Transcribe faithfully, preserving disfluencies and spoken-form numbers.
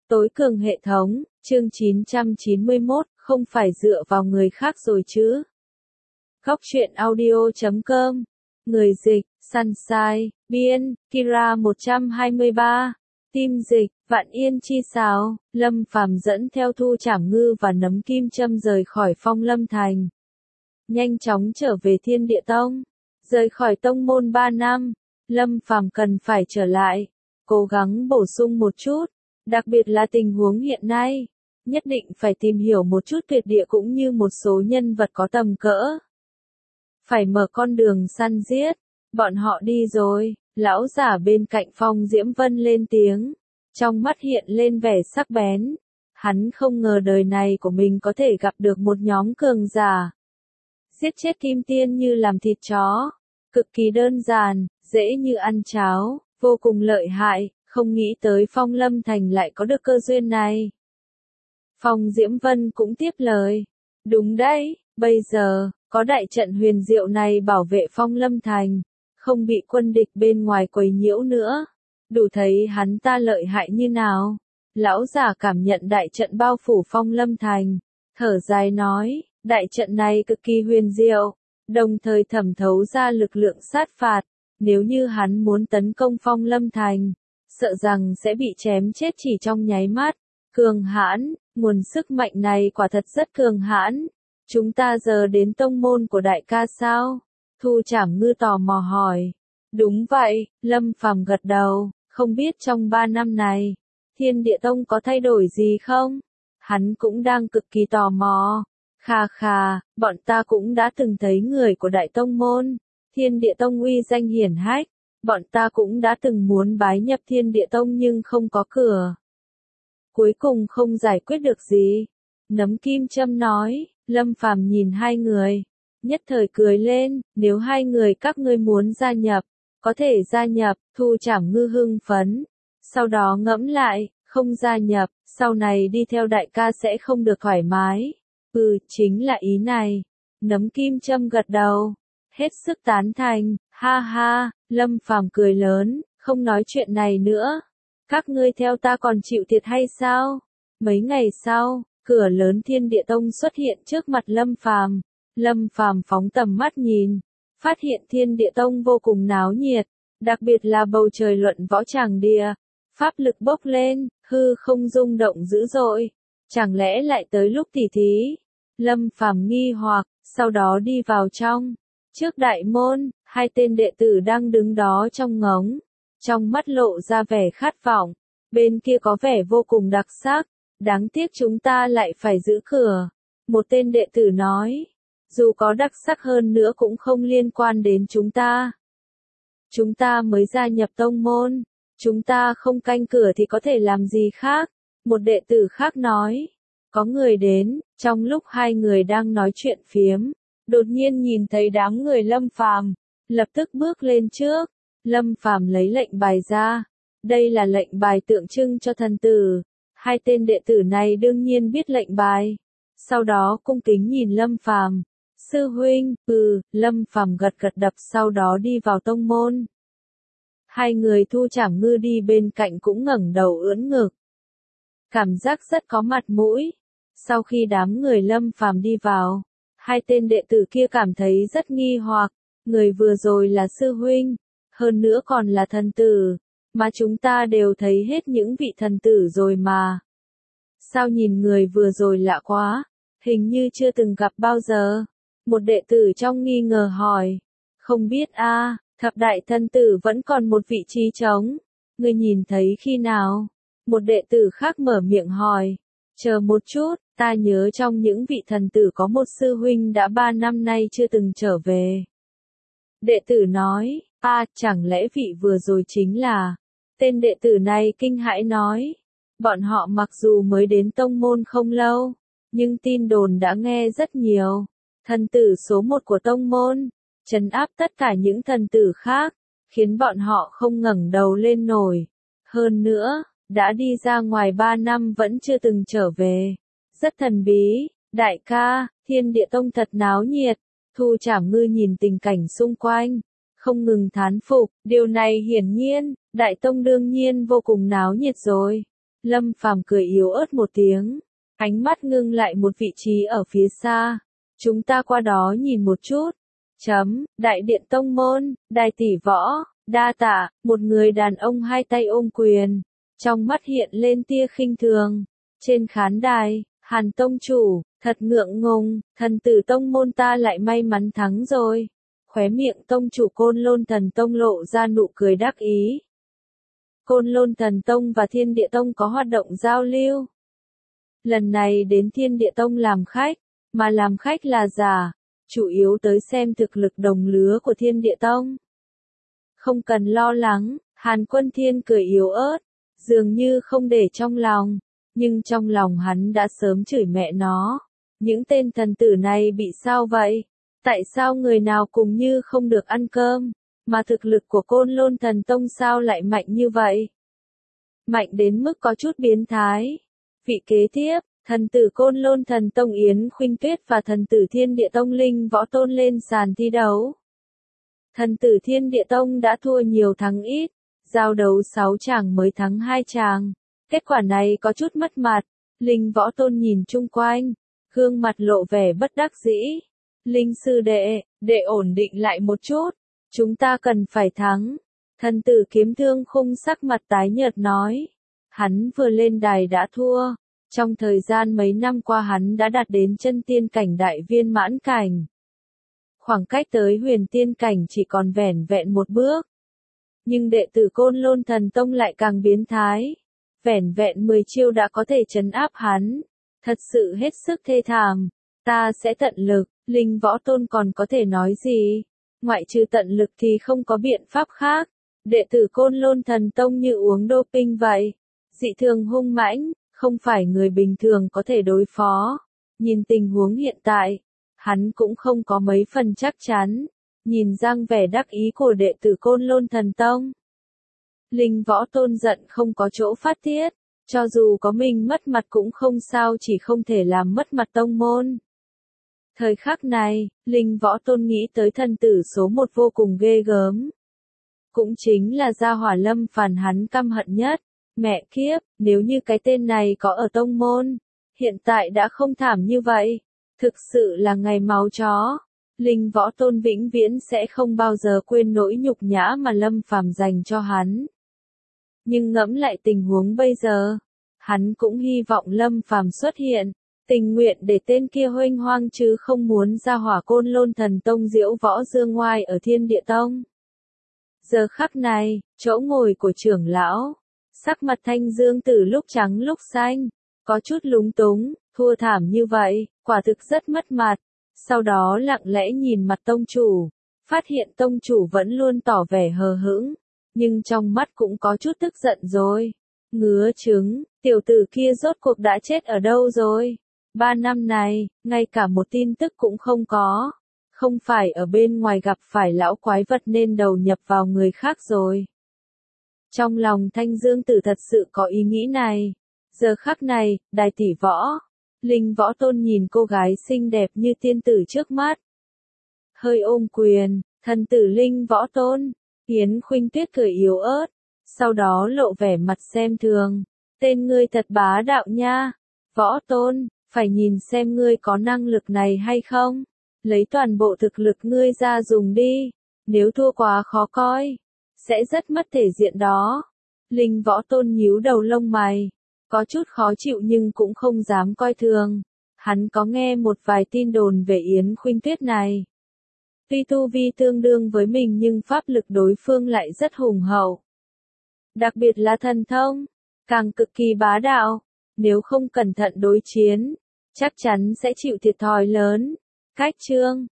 Tối cường hệ thống, chương chín trăm chín mươi mốt, không phải dựa vào người khác rồi chứ. Góc truyện audio chấm com. Người dịch, Sunshine, biên, Kira một trăm hai mươi ba. Team dịch, Vạn Yên Chi Sáo, Lâm Phàm dẫn theo Thu Trảm Ngư và Nấm Kim Châm rời khỏi Phong Lâm Thành. Nhanh chóng trở về Thiên Địa Tông. Rời khỏi tông môn ba năm, Lâm Phàm cần phải trở lại, cố gắng bổ sung một chút, đặc biệt là tình huống hiện nay. Nhất định phải tìm hiểu một chút tuyệt địa cũng như một số nhân vật có tầm cỡ. Phải mở con đường săn giết. Bọn họ đi rồi, lão giả bên cạnh Phong Diễm Vân lên tiếng. Trong mắt hiện lên vẻ sắc bén. Hắn không ngờ đời này của mình có thể gặp được một nhóm cường giả. Giết chết kim tiên như làm thịt chó. Cực kỳ đơn giản, dễ như ăn cháo, vô cùng lợi hại, không nghĩ tới Phong Lâm Thành lại có được cơ duyên này. Phong Diễm Vân cũng tiếp lời. Đúng đấy, bây giờ, có đại trận huyền diệu này bảo vệ Phong Lâm Thành, không bị quân địch bên ngoài quấy nhiễu nữa. Đủ thấy hắn ta lợi hại như nào. Lão giả cảm nhận đại trận bao phủ Phong Lâm Thành, thở dài nói, đại trận này cực kỳ huyền diệu, đồng thời thẩm thấu ra lực lượng sát phạt. Nếu như hắn muốn tấn công Phong Lâm Thành, sợ rằng sẽ bị chém chết chỉ trong nháy mắt. Cường hãn, nguồn sức mạnh này quả thật rất cường hãn. Chúng ta giờ đến tông môn của đại ca sao? Thu Trảm Ngư tò mò hỏi. Đúng vậy, Lâm Phàm gật đầu, không biết trong ba năm này, Thiên Địa Tông có thay đổi gì không? Hắn cũng đang cực kỳ tò mò. Khà khà, bọn ta cũng đã từng thấy người của đại tông môn. Thiên Địa Tông uy danh hiển hách, bọn ta cũng đã từng muốn bái nhập Thiên Địa Tông nhưng không có cửa. Cuối cùng không giải quyết được gì. Nấm Kim Châm nói. Lâm Phàm nhìn hai người, nhất thời cười lên, nếu hai người các ngươi muốn gia nhập, có thể gia nhập. Thu Trảm Ngư hưng phấn, sau đó ngẫm lại, không gia nhập, sau này đi theo đại ca sẽ không được thoải mái. Ừ, chính là ý này. Nấm Kim Châm gật đầu, hết sức tán thành, ha ha. Lâm Phàm cười lớn, không nói chuyện này nữa. Các ngươi theo ta còn chịu thiệt hay sao? Mấy ngày sau, cửa lớn Thiên Địa Tông xuất hiện trước mặt Lâm Phàm. Lâm Phàm phóng tầm mắt nhìn, phát hiện Thiên Địa Tông vô cùng náo nhiệt, đặc biệt là bầu trời luận võ tràng địa, pháp lực bốc lên, hư không rung động dữ dội. Chẳng lẽ lại tới lúc tỉ thí? Lâm Phàm nghi hoặc, sau đó đi vào trong. Trước đại môn, hai tên đệ tử đang đứng đó trong ngóng, trong mắt lộ ra vẻ khát vọng. Bên kia có vẻ vô cùng đặc sắc. Đáng tiếc chúng ta lại phải giữ cửa. Một tên đệ tử nói. Dù có đặc sắc hơn nữa cũng không liên quan đến chúng ta. Chúng ta mới gia nhập tông môn. Chúng ta không canh cửa thì có thể làm gì khác. Một đệ tử khác nói. Có người đến, trong lúc hai người đang nói chuyện phiếm. Đột nhiên nhìn thấy đám người Lâm Phàm, lập tức bước lên trước. Lâm Phàm lấy lệnh bài ra. Đây là lệnh bài tượng trưng cho thần tử. Hai tên đệ tử này đương nhiên biết lệnh bài. Sau đó cung kính nhìn Lâm Phàm. Sư huynh, ừ, Lâm Phàm gật gật đập sau đó đi vào tông môn. Hai người Thu Trảm Ngư đi bên cạnh cũng ngẩng đầu ưỡn ngực. Cảm giác rất có mặt mũi. Sau khi đám người Lâm Phàm đi vào, hai tên đệ tử kia cảm thấy rất nghi hoặc. Người vừa rồi là sư huynh, hơn nữa còn là thần tử. Mà chúng ta đều thấy hết những vị thần tử rồi mà. Sao nhìn người vừa rồi lạ quá, hình như chưa từng gặp bao giờ. Một đệ tử trong nghi ngờ hỏi. Không biết a, à, thập đại thần tử vẫn còn một vị trí trống. Người nhìn thấy khi nào? Một đệ tử khác mở miệng hỏi. Chờ một chút, ta nhớ trong những vị thần tử có một sư huynh đã ba năm nay chưa từng trở về. Đệ tử nói, a, à, chẳng lẽ vị vừa rồi chính là... Tên đệ tử này kinh hãi nói. Bọn họ mặc dù mới đến tông môn không lâu, nhưng tin đồn đã nghe rất nhiều. Thần tử số một của tông môn, trấn áp tất cả những thần tử khác, khiến bọn họ không ngẩng đầu lên nổi. Hơn nữa, đã đi ra ngoài ba năm vẫn chưa từng trở về. Rất thần bí. Đại ca, Thiên Địa Tông thật náo nhiệt. Thu Trảm Ngư nhìn tình cảnh xung quanh, không ngừng thán phục. Điều này hiển nhiên, Đại Tông đương nhiên vô cùng náo nhiệt rồi. Lâm Phàm cười yếu ớt một tiếng, ánh mắt ngưng lại một vị trí ở phía xa. Chúng ta qua đó nhìn một chút. Chấm, đại điện tông môn, đài tỷ võ, đa tạ, một người đàn ông hai tay ôm quyền, trong mắt hiện lên tia khinh thường. Trên khán đài, Hàn tông chủ, thật ngượng ngùng, thần tử tông môn ta lại may mắn thắng rồi. Khóe miệng tông chủ Côn Lôn Thần Tông lộ ra nụ cười đắc ý. Côn Lôn Thần Tông và Thiên Địa Tông có hoạt động giao lưu. Lần này đến Thiên Địa Tông làm khách, mà làm khách là giả, chủ yếu tới xem thực lực đồng lứa của Thiên Địa Tông. Không cần lo lắng, Hàn Quân Thiên cười yếu ớt, dường như không để trong lòng, nhưng trong lòng hắn đã sớm chửi mẹ nó. Những tên thần tử này bị sao vậy? Tại sao người nào cùng như không được ăn cơm, mà thực lực của Côn Lôn Thần Tông sao lại mạnh như vậy? Mạnh đến mức có chút biến thái. Vị kế tiếp, thần tử Côn Lôn Thần Tông Yến Khuynh Tuyết và thần tử Thiên Địa Tông Linh Võ Tôn lên sàn thi đấu. Thần tử Thiên Địa Tông đã thua nhiều thắng ít, giao đấu sáu chàng mới thắng hai chàng. Kết quả này có chút mất mặt. Linh Võ Tôn nhìn chung quanh, gương mặt lộ vẻ bất đắc dĩ. Linh sư đệ, đệ ổn định lại một chút, chúng ta cần phải thắng. Thần tử Kiếm Thương Khung sắc mặt tái nhợt nói. Hắn vừa lên đài đã thua. Trong thời gian mấy năm qua hắn đã đạt đến chân tiên cảnh đại viên mãn cảnh. Khoảng cách tới huyền tiên cảnh chỉ còn vẻn vẹn một bước. Nhưng đệ tử Côn Lôn Thần Tông lại càng biến thái. Vẻn vẹn mười chiêu đã có thể trấn áp hắn. Thật sự hết sức thê thảm. Ta sẽ tận lực. Linh Võ Tôn còn có thể nói gì? Ngoại trừ tận lực thì không có biện pháp khác. Đệ tử Côn Lôn Thần Tông như uống doping vậy. Dị thường hung mãnh, không phải người bình thường có thể đối phó. Nhìn tình huống hiện tại, hắn cũng không có mấy phần chắc chắn. Nhìn răng vẻ đắc ý của đệ tử Côn Lôn Thần Tông. Linh Võ Tôn giận không có chỗ phát tiết. Cho dù có mình mất mặt cũng không sao, chỉ không thể làm mất mặt tông môn. Thời khắc này, Linh Võ Tôn nghĩ tới thần tử số một vô cùng ghê gớm. Cũng chính là gia hỏa Lâm Phàm hắn căm hận nhất. Mẹ kiếp, nếu như cái tên này có ở tông môn, hiện tại đã không thảm như vậy. Thực sự là ngày máu chó. Linh Võ Tôn vĩnh viễn sẽ không bao giờ quên nỗi nhục nhã mà Lâm Phàm dành cho hắn. Nhưng ngẫm lại tình huống bây giờ, hắn cũng hy vọng Lâm Phàm xuất hiện. Tình nguyện để tên kia huênh hoang chứ không muốn ra hỏa Côn Lôn Thần Tông diễu võ dương ngoai ở Thiên Địa Tông. Giờ khắc này, chỗ ngồi của trưởng lão, sắc mặt Thanh Dương từ lúc trắng lúc xanh, có chút lúng túng, thua thảm như vậy, quả thực rất mất mặt. Sau đó lặng lẽ nhìn mặt tông chủ, phát hiện tông chủ vẫn luôn tỏ vẻ hờ hững, nhưng trong mắt cũng có chút tức giận rồi. Ngứa trứng, tiểu tử kia rốt cuộc đã chết ở đâu rồi? Ba năm này, ngay cả một tin tức cũng không có. Không phải ở bên ngoài gặp phải lão quái vật nên đầu nhập vào người khác rồi. Trong lòng Thanh Dương Tử thật sự có ý nghĩ này. Giờ khắc này, đài tỷ võ. Linh Võ Tôn nhìn cô gái xinh đẹp như tiên tử trước mắt. Hơi ôm quyền, thần tử Linh Võ Tôn. Yến Khuynh Tuyết cười yếu ớt. Sau đó lộ vẻ mặt xem thường. Tên ngươi thật bá đạo nha. Võ Tôn, phải nhìn xem ngươi có năng lực này hay không. Lấy toàn bộ thực lực ngươi ra dùng đi. Nếu thua quá khó coi, sẽ rất mất thể diện đó. Linh Võ Tôn nhíu đầu lông mày. Có chút khó chịu nhưng cũng không dám coi thường. Hắn có nghe một vài tin đồn về Yến Khuynh Tuyết này. Tuy tu vi tương đương với mình nhưng pháp lực đối phương lại rất hùng hậu. Đặc biệt là thần thông, càng cực kỳ bá đạo. Nếu không cẩn thận đối chiến, chắc chắn sẽ chịu thiệt thòi lớn. Cách chương